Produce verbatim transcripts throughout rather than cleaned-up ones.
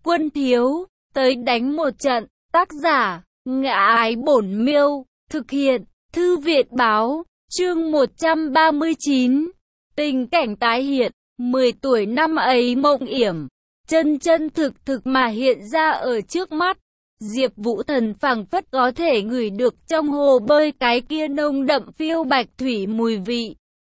Quân thiếu, tới đánh một trận. Tác giả, Ngã Ái Bổn Miêu. Thực hiện, Thư viện báo. Chương một trăm ba mươi chín. Tình cảnh tái hiện. mười tuổi năm ấy mộng yểm, chân chân thực thực mà hiện ra ở trước mắt. Diệp Vũ Thần phảng phất có thể ngửi được trong hồ bơi cái kia nồng đậm phiêu bạch thủy mùi vị.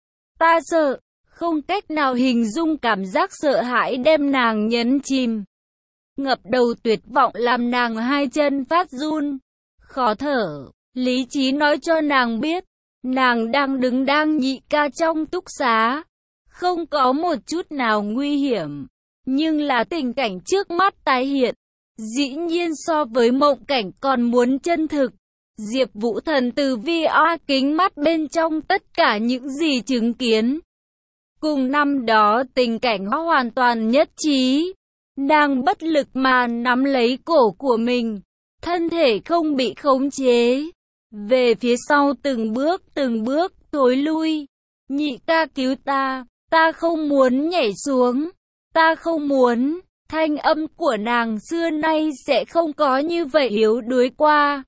Ta sợ, không cách nào hình dung cảm giác sợ hãi đem nàng nhấn chìm. Ngập đầu tuyệt vọng làm nàng hai chân phát run, khó thở. Lý trí nói cho nàng biết, nàng đang đứng đang nhị ca trong túc xá, không có một chút nào nguy hiểm. Nhưng là tình cảnh trước mắt tái hiện, dĩ nhiên so với mộng cảnh còn muốn chân thực. Diệp Vũ Thần từ vi a kính mắt bên trong tất cả những gì chứng kiến, cùng năm đó tình cảnh hoàn toàn nhất trí. Nàng bất lực mà nắm lấy cổ của mình, thân thể không bị khống chế, về phía sau từng bước từng bước thối lui. Nhị ca cứu ta, ta không muốn nhảy xuống, ta không muốn. Thanh âm của nàng xưa nay sẽ không có như vậy yếu đuối qua.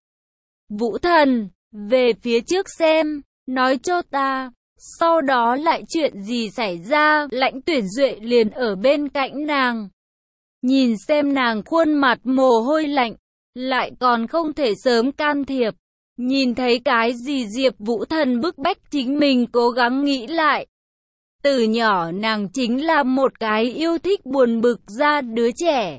Vũ Thần, về phía trước xem, nói cho ta, sau đó lại chuyện gì xảy ra. Lãnh Tuyển Duệ liền ở bên cạnh nàng, nhìn xem nàng khuôn mặt mồ hôi lạnh, lại còn không thể sớm can thiệp. Nhìn thấy cái gì Diệp Vũ Thần bức bách chính mình cố gắng nghĩ lại. Từ nhỏ nàng chính là một cái yêu thích buồn bực ra đứa trẻ.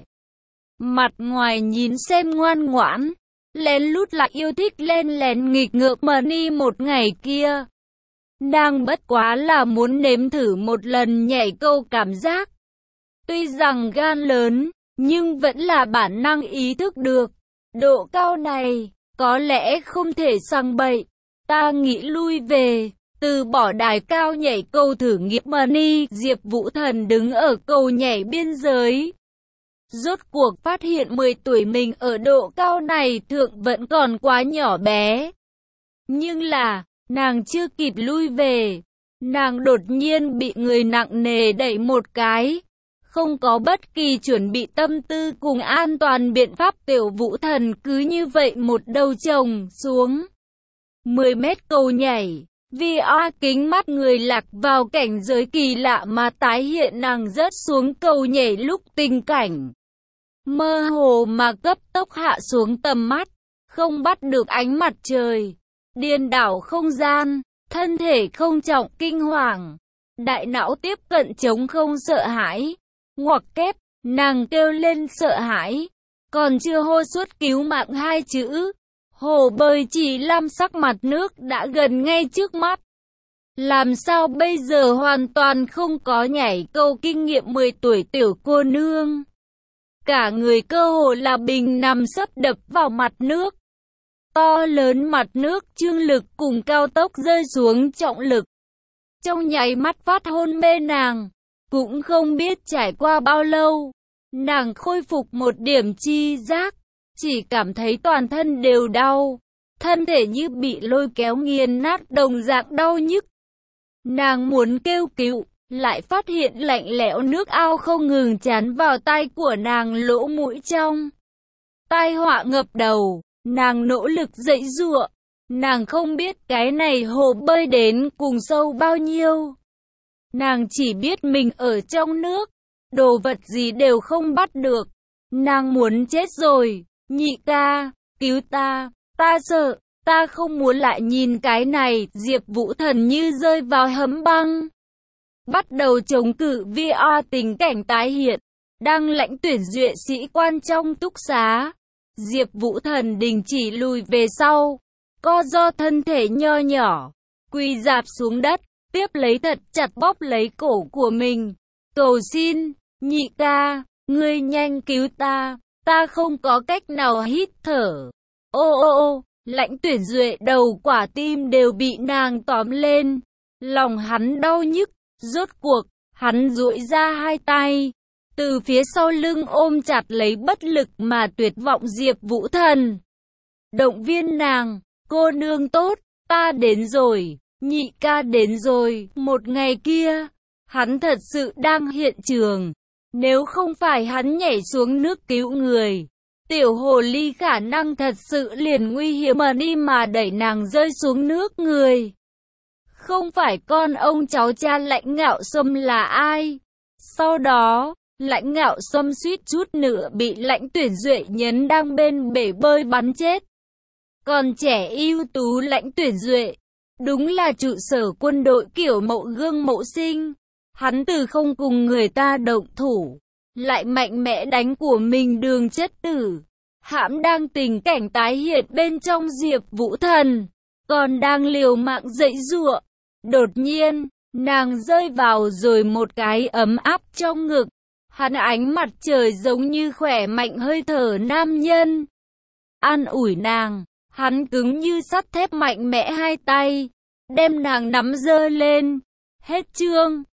Mặt ngoài nhìn xem ngoan ngoãn, lén lút lại yêu thích len lén nghịch ngợm mà đi một ngày kia. Nàng bất quá là muốn nếm thử một lần nhảy câu cảm giác. Tuy rằng gan lớn, nhưng vẫn là bản năng ý thức được, độ cao này, có lẽ không thể sang bậy. Ta nghĩ lui về, từ bỏ đài cao nhảy cầu thử nghiệm mà đi. Diệp Vũ Thần đứng ở cầu nhảy biên giới. Rốt cuộc phát hiện mười tuổi mình ở độ cao này thượng vẫn còn quá nhỏ bé. Nhưng là, nàng chưa kịp lui về, nàng đột nhiên bị người nặng nề đẩy một cái. Không có bất kỳ chuẩn bị tâm tư cùng an toàn biện pháp, Tiểu Vũ Thần cứ như vậy một đầu chồng xuống. mười mét cầu nhảy, vi a kính mắt người lạc vào cảnh giới kỳ lạ mà tái hiện nàng rớt xuống cầu nhảy lúc tình cảnh. Mơ hồ mà cấp tốc hạ xuống tầm mắt, không bắt được ánh mặt trời. Điên đảo không gian, thân thể không trọng kinh hoàng. Đại não tiếp cận trống không sợ hãi. Ngoặc kép, nàng kêu lên sợ hãi, còn chưa hô suốt cứu mạng hai chữ. Hồ bơi chỉ lam sắc mặt nước đã gần ngay trước mắt. Làm sao bây giờ hoàn toàn không có nhảy câu kinh nghiệm mười tuổi tiểu cô nương. Cả người cơ hồ là bình nằm sấp đập vào mặt nước. To lớn mặt nước trương lực cùng cao tốc rơi xuống trọng lực. Trong nháy mắt phát hôn mê nàng. Cũng không biết trải qua bao lâu, nàng khôi phục một điểm chi giác, chỉ cảm thấy toàn thân đều đau, thân thể như bị lôi kéo nghiền nát đồng dạng đau nhức. Nàng muốn kêu cứu, lại phát hiện lạnh lẽo nước ao không ngừng tràn vào tai của nàng lỗ mũi trong. Tai họa ngập đầu, nàng nỗ lực dãy giụa, nàng không biết cái này hồ bơi đến cùng sâu bao nhiêu. Nàng chỉ biết mình ở trong nước, đồ vật gì đều không bắt được. Nàng muốn chết rồi. Nhị ca, cứu ta, ta sợ, ta không muốn lại nhìn cái này. Diệp Vũ Thần như rơi vào hầm băng, bắt đầu chống cự vi a tình cảnh tái hiện. Đang Lãnh Tuyển Duệ sĩ quan trong túc xá, Diệp Vũ Thần đình chỉ lùi về sau, co do thân thể nho nhỏ, quỳ rạp xuống đất. Tiếp lấy thật chặt bóp lấy cổ của mình. Cầu xin, nhị ca, ngươi nhanh cứu ta, ta không có cách nào hít thở. Ô ô ô, Lãnh Tuyển Duệ đầu quả tim đều bị nàng tóm lên. Lòng hắn đau nhức, rốt cuộc, hắn duỗi ra hai tay, từ phía sau lưng ôm chặt lấy bất lực mà tuyệt vọng Diệp Vũ Thần. Động viên nàng, cô nương tốt, ta đến rồi. Nhị ca đến rồi. Một ngày kia, hắn thật sự đang hiện trường. Nếu không phải hắn nhảy xuống nước cứu người, tiểu hồ ly khả năng thật sự liền nguy hiểm mà đi mà đẩy nàng rơi xuống nước người. Không phải con ông cháu cha Lãnh Ngạo Sâm là ai? Sau đó, Lãnh Ngạo Sâm suýt chút nữa bị Lãnh Tuyển Duệ nhấn đang bên bể bơi bắn chết. Còn trẻ ưu tú Lãnh Tuyển Duệ, đúng là trụ sở quân đội kiểu mẫu gương mẫu sinh. Hắn từ không cùng người ta động thủ, lại mạnh mẽ đánh của mình Đường Chất Tử. Hãm đang tình cảnh tái hiện bên trong Diệp Vũ Thần, còn đang liều mạng giãy giụa. Đột nhiên, nàng rơi vào rồi một cái ấm áp trong ngực. Hắn ánh mặt trời giống như khỏe mạnh hơi thở nam nhân. An ủi nàng, hắn cứng như sắt thép mạnh mẽ hai tay, đem nàng nắm giơ lên. Hết chương.